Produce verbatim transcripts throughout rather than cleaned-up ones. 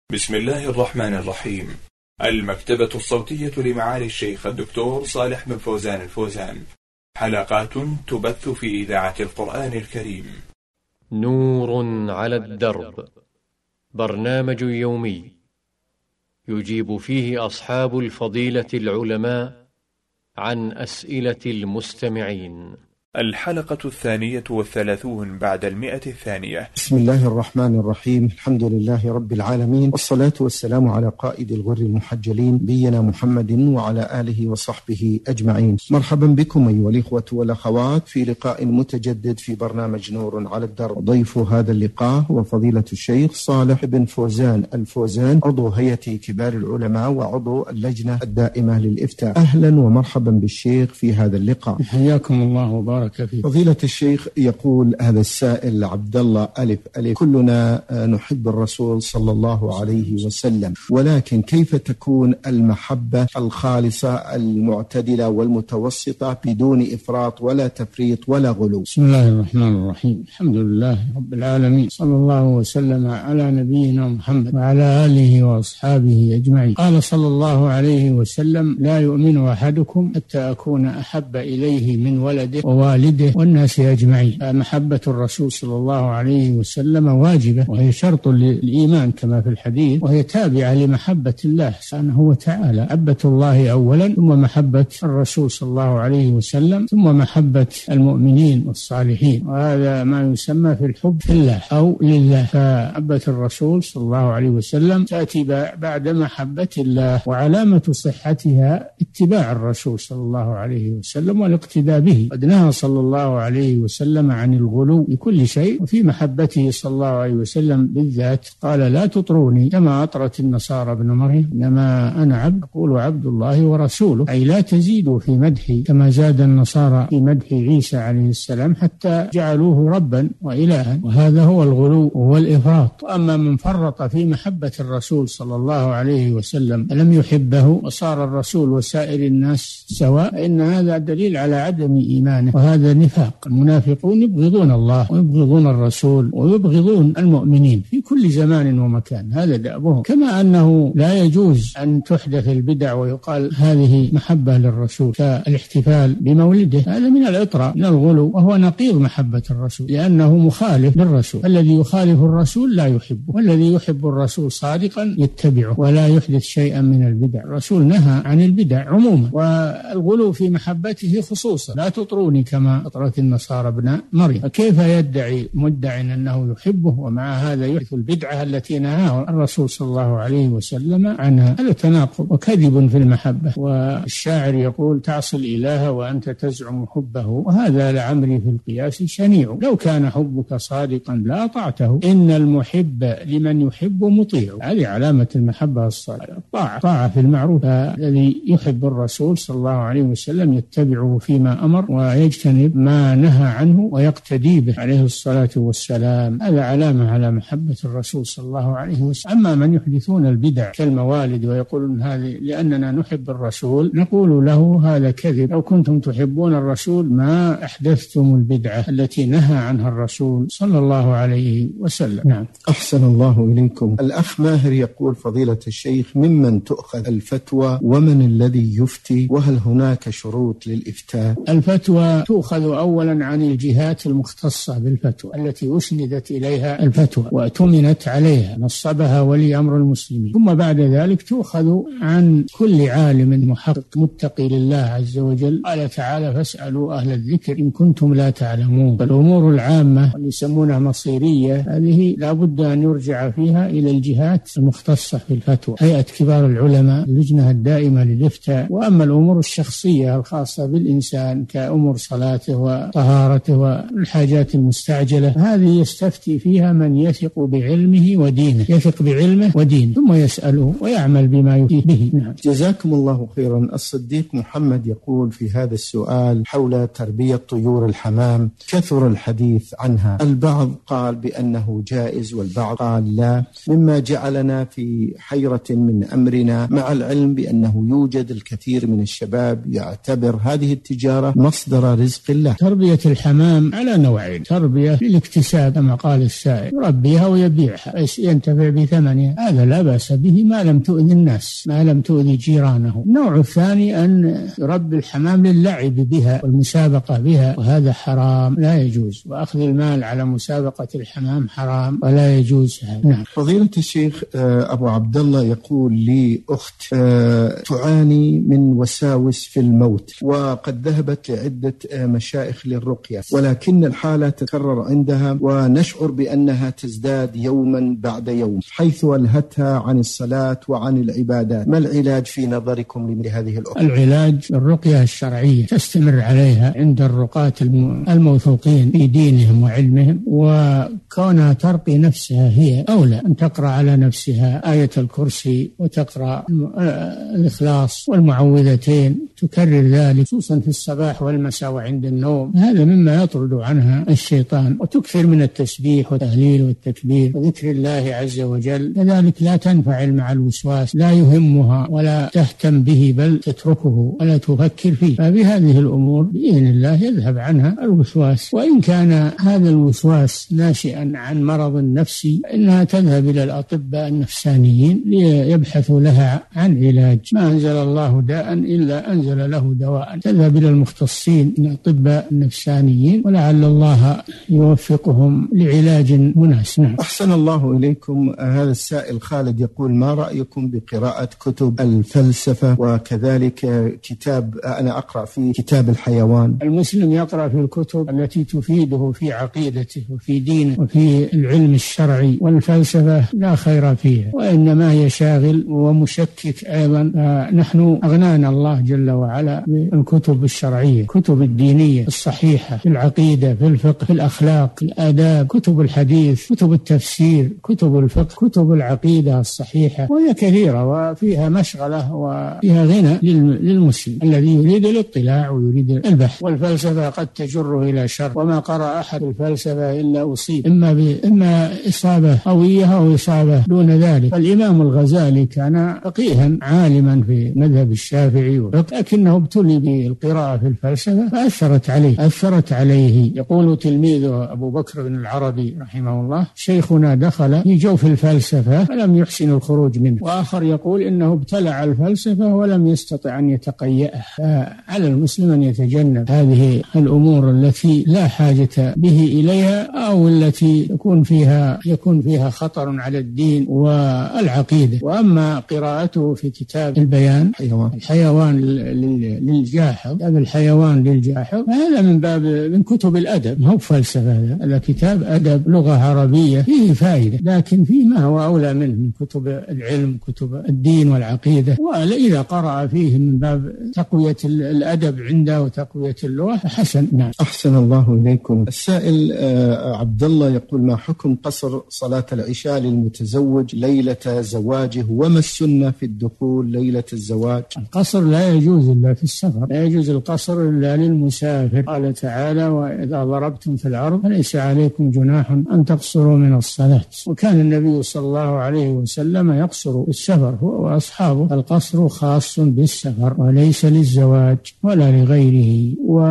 بسم الله الرحمن الرحيم. المكتبة الصوتية لمعالي الشيخ الدكتور صالح بن فوزان الفوزان، حلقات تبث في إذاعة القرآن الكريم. نور على الدرب، برنامج يومي يجيب فيه أصحاب الفضيلة العلماء عن أسئلة المستمعين. الحلقة الثانية والثلاثون بعد المئة الثانية. بسم الله الرحمن الرحيم. الحمد لله رب العالمين، والصلاة والسلام على قائد الغر المحجلين نبينا محمد وعلى آله وصحبه أجمعين. مرحبا بكم أيها الإخوة والأخوات في لقاء متجدد في برنامج نور على الدرب. ضيف هذا اللقاء هو فضيلة الشيخ صالح بن فوزان الفوزان، عضو هيئة كبار العلماء وعضو اللجنة الدائمة للإفتاء. أهلا ومرحبا بالشيخ في هذا اللقاء. حياكم الله وبارك. فضيلة الشيخ، يقول هذا السائل عبد الله ألف ألف: كلنا نحب الرسول صلى الله عليه وسلم، ولكن كيف تكون المحبة الخالصة المعتدلة والمتوسطة بدون إفراط ولا تفريط ولا غلو؟ بسم الله الرحمن الرحيم. الحمد لله رب العالمين، صلى الله وسلم على نبينا محمد وعلى آله وأصحابه أجمعين. قال صلى الله عليه وسلم: لا يؤمن أحدكم حتى أكون أحب إليه من ولده ووالده والناس أجمعين. محبة الرسول صلى الله عليه وسلم واجبة، وهي شرط للإيمان كما في الحديث، وهي تابعة لمحبة الله سبحانه وتعالى. محبة الله أولا، ثم محبة الرسول صلى الله عليه وسلم، ثم محبة المؤمنين والصالحين، وهذا ما يسمى في الحب في الله أو لله. فمحبة الرسول صلى الله عليه وسلم تأتي بعد محبة الله، وعلامة صحتها اتباع الرسول صلى الله عليه وسلم والاقتداء به. قد نهى صلى الله عليه وسلم عن الغلو بكل شيء، وفي محبته صلى الله عليه وسلم بالذات قال: لا تطروني كما أطرت النصارى ابن مريم، إنما أنا عبد أقول عبد الله ورسوله، أي لا تزيدوا في مدحي كما زاد النصارى في مدح عيسى عليه السلام حتى جعلوه ربا وإلها، وهذا هو الغلو والإفراط. وأما من فرط في محبة الرسول صلى الله عليه وسلم لم يحبه وصار الرسول وسائر الناس سواء، إن هذا دليل على عدم إيمانه، وهذا نفاق. المنافقون يبغضون الله ويبغضون الرسول ويبغضون المؤمنين في كل زمان ومكان، هذا دأبهم. كما أنه لا يجوز أن تحدث البدع ويقال هذه محبة للرسول كالاحتفال بمولده، هذا من الإطراء من الغلو، وهو نقيض محبة الرسول لأنه مخالف للرسول. الذي يخالف الرسول لا يحبه، والذي يحب الرسول صادقا يتبعه ولا يحدث شيئا من البدع. الرسول نهى عن البدع عموما، والغلو في محبته خصوصا. لا تطروني كما أطرت النصارى ابن مريم. فكيف يدعي مدع أنه يحبه ومع هذا يحدث البدعة التي نهاه الرسول صلى الله عليه وسلم عنها؟ هذا تناقض وكذب في المحبة. والشاعر يقول: تعصي الإله وأنت تزعم حبه، وهذا لعمري في القياس شنيع. لو كان حبك صادقا لا أطعته، إن المحب لمن يحب مطيع. هذه علامة المحبة الصادقة، الطاعة، طاعة في المعروف. الذي يحب الرسول صلى الله عليه وسلم يتبعه فيما أمر ويجتنب ما نهى عنه ويقتدي به عليه الصلاة والسلام. هذا علامة على محبة الرسول صلى الله عليه وسلم. أما من يحدثون البدع كالموالد ويقولون هذه لأننا نحب الرسول، نقول له هذا كذب. لو كنتم تحبون الرسول ما أحدثتم البدعة التي نهى عنها الرسول صلى الله عليه وسلم. نعم. أحسن الله إليكم. الأخ ماهر يقول: فضيلة الشيخ، ممن تؤخذ الفتوى ومن الذي يفتي، وهل هناك شروط للإفتاء؟ الفتوى تؤخذ أولا عن الجهات المختصة بالفتوى التي أسندت إليها الفتوى وأتمنت عليها، نصبها ولي أمر المسلمين. ثم بعد ذلك تؤخذ عن كل عالم محقق متقي لله عز وجل. قال تعالى: فاسألوا أهل الذكر إن كنتم لا تعلمون. فالأمور العامة اللي يسمونها مصيرية هذه لا بد أن يرجع فيها إلى الجهات المختصة في الفتوى، هيئة كبار العلماء، اللجنة الدائمة للإفتاء. وأما الأمور الشخصية الخاصة بالإنسان كأمور صلاته وطهارته والحاجات المستعجلة، هذه يستفتي فيها من يثق بعلمه ودينه، يثق بعلمه ودينه، ثم يسأله ويعمل بما يفيه به. نعم. جزاكم الله خيرا. الصديق محمد يقول في هذا السؤال حول تربية طيور الحمام: كثر الحديث عنها، البعض قال بأنه جائز والبعض قال لا، مما جعلنا في حيرة من أمرنا، مع العلم بأنه يوجد الكثير من الشباب يعتبر هذه التجارة مصدر رزق رزق الله. تربية الحمام على نوعين: تربية للاكتساب كما قال السائل، يربيها ويبيعها ينتفع بثمنها، هذا لا بأس به ما لم تؤذي الناس، ما لم تؤذي جيرانه. النوع الثاني أن يربي الحمام للعب بها والمسابقة بها، وهذا حرام لا يجوز، وأخذ المال على مسابقة الحمام حرام ولا يجوز هذا. نعم. فضيلة الشيخ أبو عبد الله يقول لي أخت تعاني من وساوس في الموت، وقد ذهبت لعدة مشايخ للرقية، ولكن الحالة تكرر عندها ونشعر بأنها تزداد يوما بعد يوم، حيث ألهتها عن الصلاة وعن العبادات. ما العلاج في نظركم لهذه الأخت؟ العلاج الرقية الشرعية، تستمر عليها عند الرقاة الموثوقين في دينهم وعلمهم، وكونها ترقي نفسها هي أولى أن تقرأ على نفسها آية الكرسي وتقرأ الإخلاص والمعوذتين، تكرر ذلك خصوصا في الصباح والمساء وعند النوم، هذا مما يطرد عنها الشيطان. وتكثر من التسبيح والتهليل والتكبير وذكر الله عز وجل، كذلك لا تنفعل مع الوسواس، لا يهمها ولا تهتم به بل تتركه ولا تفكر فيه، فبهذه الأمور بإذن الله يذهب عنها الوسواس. وإن كان هذا الوسواس ناشئا عن مرض نفسي إنها تذهب إلى الأطباء النفسانيين ليبحثوا لها عن علاج، ما أنزل الله داء إلا أنزل له دواء، تذهب إلى المختصين من الأطباء النفسانيين ولعل الله يوفقهم لعلاج مناسب. أحسن الله إليكم. هذا السائل خالد يقول: ما رأيكم بقراءة كتب الفلسفة وكذلك كتاب أنا أقرأ فيه كتاب الحيوان؟ المسلم يقرأ في الكتب التي تفيده في عقيدته وفي دينه وفي العلم الشرعي، والفلسفة لا خير فيها وإنما هي شاغل ومشكك أيضا. نحن أغنانا الله جل وعلا بالكتب الشرعية، كتب الدينية الصحيحة في العقيدة، في الفقه، في الأخلاق، في الآداب، كتب الحديث، كتب التفسير، كتب الفقه، كتب العقيدة الصحيحة، وهي كثيرة وفيها مشغلة وفيها غنى للمسلم الذي يريد الاطلاع ويريد البحث. والفلسفة قد تجره إلى شر، وما قرأ أحد الفلسفة إلا أصيب، إما إما إصابة قوية أو إصابة دون ذلك. فالإمام الغزالي كان فقيها عالما في مذهب الشافعي، لكنه ابتلي بالقراءة في الفلسفة فأثرت عليه أثرت عليه يقول تلميذه أبو بكر بن العربي رحمه الله: شيخنا دخل في جوف الفلسفة فلم يحسن الخروج منه. وآخر يقول إنه ابتلع الفلسفة ولم يستطع أن يتقيأها. فعلى المسلم أن يتجنب هذه الأمور التي لا حاجة به إليها، أو التي يكون فيها يكون فيها خطر على الدين والعقيدة. وأما قراءته في كتاب البيان حيوان. الحيوان للجاحظ، هذا الحيوان للجاحظ، هذا من باب من كتب الأدب، ما هو فلسفة، هذا كتاب أدب لغة عربية فيه فائدة، لكن فيه ما هو أولى منه من كتب العلم، كتب الدين والعقيدة. وإذا قرأ فيه من باب تقوية الأدب عنده وتقوية اللغة حسن. نعم. أحسن الله إليكم. السائل عبد الله يقول: ما حكم قصر صلاة العشاء للمتزوج ليلة زواجه، وما السنة في الدخول ليلة الزواج؟ القصر لا يجوز إلا في السفر، لا يجوز القصر إلا للمسافر. قال تعالى: وإذا ضربتم في الأرض فليس عليكم جناح أن تقصروا من الصلاة. وكان النبي صلى الله عليه وسلم يقصر السفر هو وأصحابه. القصر خاص بالسفر وليس للزواج ولا لغيره.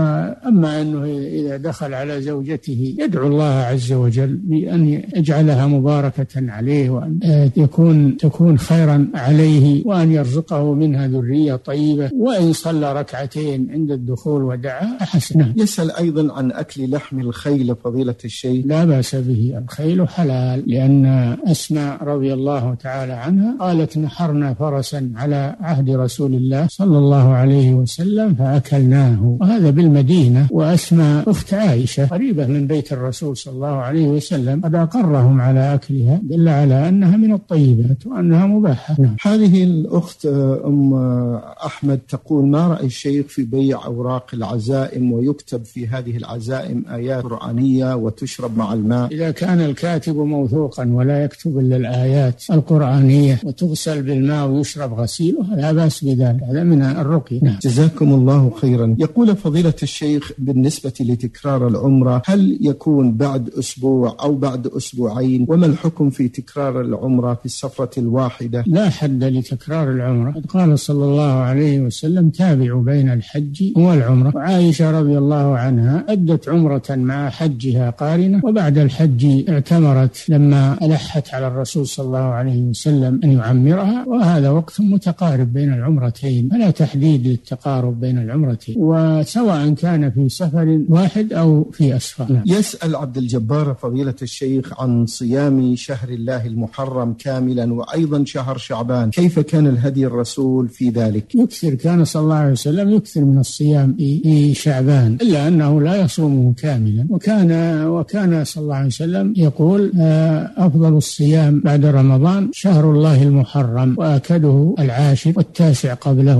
وأما أنه إذا دخل على زوجته يدعو الله عز وجل بأن يجعلها مباركة عليه، وأن يكون تكون خيرا عليه، وأن يرزقه منها ذرية طيبة. وإن صلى ركعتين عند الدخول ودعا حسنا. يسأل أيضا عن أكل لحم الخيل فضيلة الشيخ. لا بأس به، الخيل حلال، لأن أسماء رضي الله تعالى عنها قالت: نحرنا فرسا على عهد رسول الله صلى الله عليه وسلم فأكلناه، وهذا بالمدينة. وأسماء أخت عائشة قريبة من بيت الرسول صلى الله عليه وسلم قد أقرهم على أكلها، دل على أنها من الطيبات وأنها مباحة. نعم. هذه الأخت أم أحمد تقول: ما رأي الشيخ في بيع أوراق العزائم ويكتب في هذه العزائم آيات قرآنية وتشرب مع الماء؟ إذا كان الكاتب موثوقا ولا يكتب إلا الآيات القرآنية وتغسل بالماء ويشرب غسيله لا بأس بذلك، هذا من الرقي. نعم. جزاكم الله خيرا. يقول فضيلة الشيخ: بالنسبة لتكرار العمرة، هل يكون بعد أسبوع أو بعد أسبوعين؟ وما الحكم في تكرار العمرة في السفرة الواحدة؟ لا حد لتكرار العمرة، قد قال صلى الله عليه وسلم: تابعوا بين الحج والعمرة. وعائشة عائشة رضي الله عنها أدت عمرة مع حجها قارنة، وبعد الحج اعتمرت لما ألحت على الرسول صلى الله عليه وسلم أن يعمرها، وهذا وقت متقارب بين العمرتين، فلا تحديد للتقارب بين العمرتين، وسواء كان في سفر واحد أو في أسفار. نعم. يسأل عبد الجبار فضيلة الشيخ عن صيام شهر الله المحرم كاملا وأيضا شهر شعبان، كيف كان الهدي الرسول في ذلك؟ يكثر، كان صلى الله عليه وسلم يكثر من الصيام في شعبان، إلا أنه لا يصومه كاملا، وكان وكان صلى الله عليه وسلم يقول أفضل الصيام بعد رمضان شهر الله المحرم وآكده العاشر والتاسع قبله.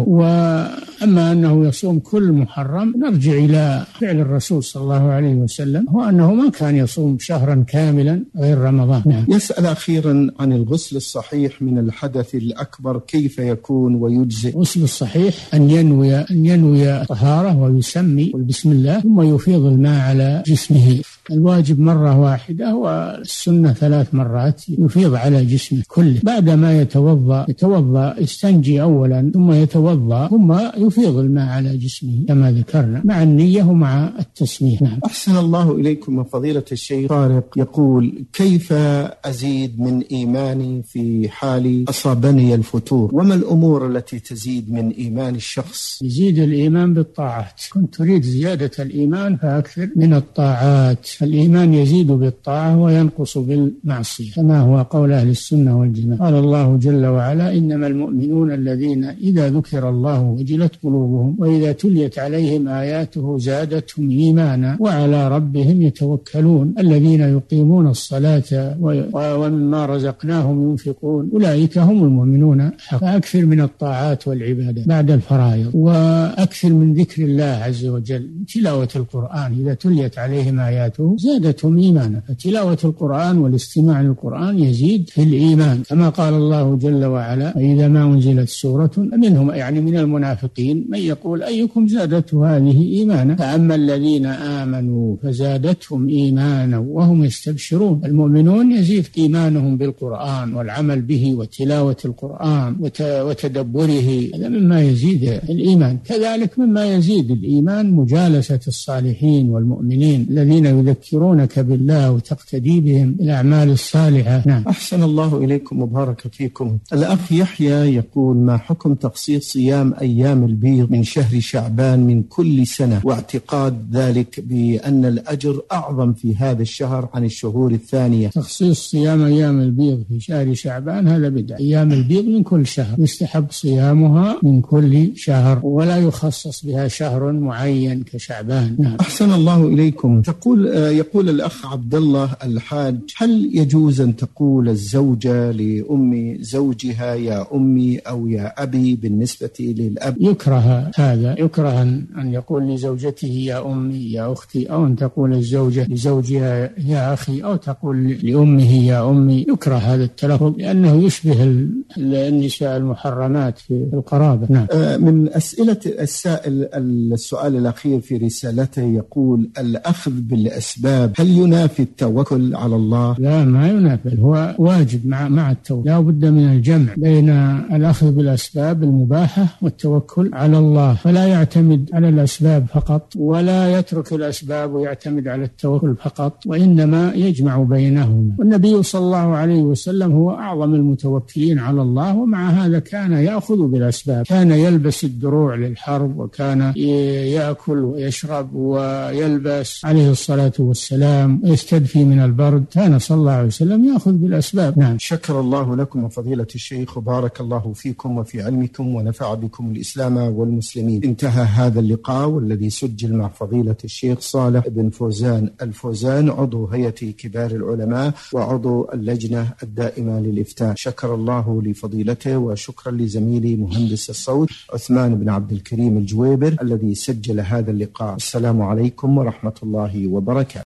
وأما أنه يصوم كل محرم نرجع إلى فعل الرسول صلى الله عليه وسلم، هو أنه ما كان يصوم شهرا كاملا غير رمضان. نعم. يسأل أخيرا عن الغسل الصحيح من الحدث الأكبر، كيف يكون ويجزئ؟ الغسل الصحيح أن ينوي أن ينوي طهارة ويسمي بسم الله ثم يفيض الماء على جسمه. الواجب مرة واحدة والسنة ثلاث مرات، يفيض على جسمه كله. بعد ما يتوضأ يتوضأ يستنجي أولا ثم يتوضأ ثم يفيض الماء على جسمه كما ذكرنا، مع النية ومع التسمية. نعم. أحسن الله إليكم فضيلة الشيخ. طارق يقول: كيف أزيد من إيماني في حال أصابني الفتور؟ وما الأمور التي تزيد من إيمان الشخص؟ يزيد الإيمان بالطاعات. كنت تريد زيادة الإيمان فأكثر من الطاعات. الإيمان يزيد بالطاعة وينقص بالمعصية، كما هو قول أهل السنة والجماعة. قال الله جل وعلا: إنما المؤمنون الذين إذا ذكر الله وجلت قلوبهم وإذا تليت عليهم آياته زادتهم إيمانا وعلى ربهم يتوكلون الذين يقيمون الصلاة ومما رزقناهم ينفقون أولئك هم المؤمنون حقا. فأكثر من الطاعات والعبادة بعد الفرائض، وأكثر من ذكر الله عز وجل، تلاوة القرآن إذا تليت عليهم آياته زادتهم إيمانا. فتلاوة القرآن والاستماع للقرآن يزيد في الإيمان، كما قال الله جل وعلا: إذا ما أنزلت سورة منهم، يعني من المنافقين، من يقول أيكم زادته هذه إيمانا، فأما الذين آمنوا فزادتهم إيمانا وهم يستبشرون. المؤمنون يزيد إيمانهم بالقرآن والعمل به وتلاوة القرآن وتدبره، هذا مما يزيد الإيمان. كذلك مما يزيد الإيمان مجالسة الصالحين والمؤمنين الذين يذكرونك بالله وتقتدي بهم الأعمال الصالحة. نعم. أحسن الله إليكم وبارك فيكم. الأخ يحيى يقول: ما حكم تخصيص صيام أيام البيض من شهر شعبان من كل سنة، واعتقاد ذلك بأن الأجر أعظم في هذا الشهر عن الشهور الثانية؟ تخصيص صيام أيام البيض في شهر شعبان هذا بدعة. أيام البيض من كل شهر يستحب صيامها من كل شهر، ولا يخصص بها شهر معين كشعبان. نعم. أحسن الله إليكم. تقول يقول الأخ عبد الله الحاج: هل يجوز أن تقول الزوجة لأم زوجها يا أمي أو يا أبي بالنسبة للأب؟ يكره هذا، يكره أن يقول لزوجته يا أمي يا أختي، أو أن تقول الزوجة لزوجها يا أخي، أو تقول لأمه يا أمي. يكره هذا التلفظ لأنه يشبه النساء المحرمات في القرابة. نعم. من أسئلة السائل السؤال الأخير في رسالته يقول: الأخذ بالأسباب هل ينافي التوكل على الله؟ لا، ما ينافي، هو واجب مع مع التوكل. لا بد من الجمع بين الأخذ بالأسباب المباحة والتوكل على الله، فلا يعتمد على الأسباب فقط ولا يترك الأسباب ويعتمد على التوكل فقط، وإنما يجمع بينهما. والنبي صلى الله عليه وسلم هو أعظم المتوكلين على الله، ومع هذا كان يأخذ بالأسباب، كان يلبس الدروع للحرب، وكان يأكل ويشرب ويلبس عليه الصلاة والسلام، ويستدفي من البرد. كان صلى الله عليه وسلم يأخذ بالأسباب. نعم. شكر الله لكم وفضيلة الشيخ، وبارك الله فيكم وفي علمكم، ونفع بكم الإسلام والمسلمين. انتهى هذا اللقاء والذي سجل مع فضيلة الشيخ صالح بن فوزان الفوزان، عضو هيئة كبار العلماء وعضو اللجنة الدائمة للإفتاء. شكر الله لفضيلته، وشكرا لزميلي مهندس الصوت عثمان بن عبد الكريم الجويبر الذي سجل هذا اللقاء. السلام عليكم ورحمة الله وبركاته.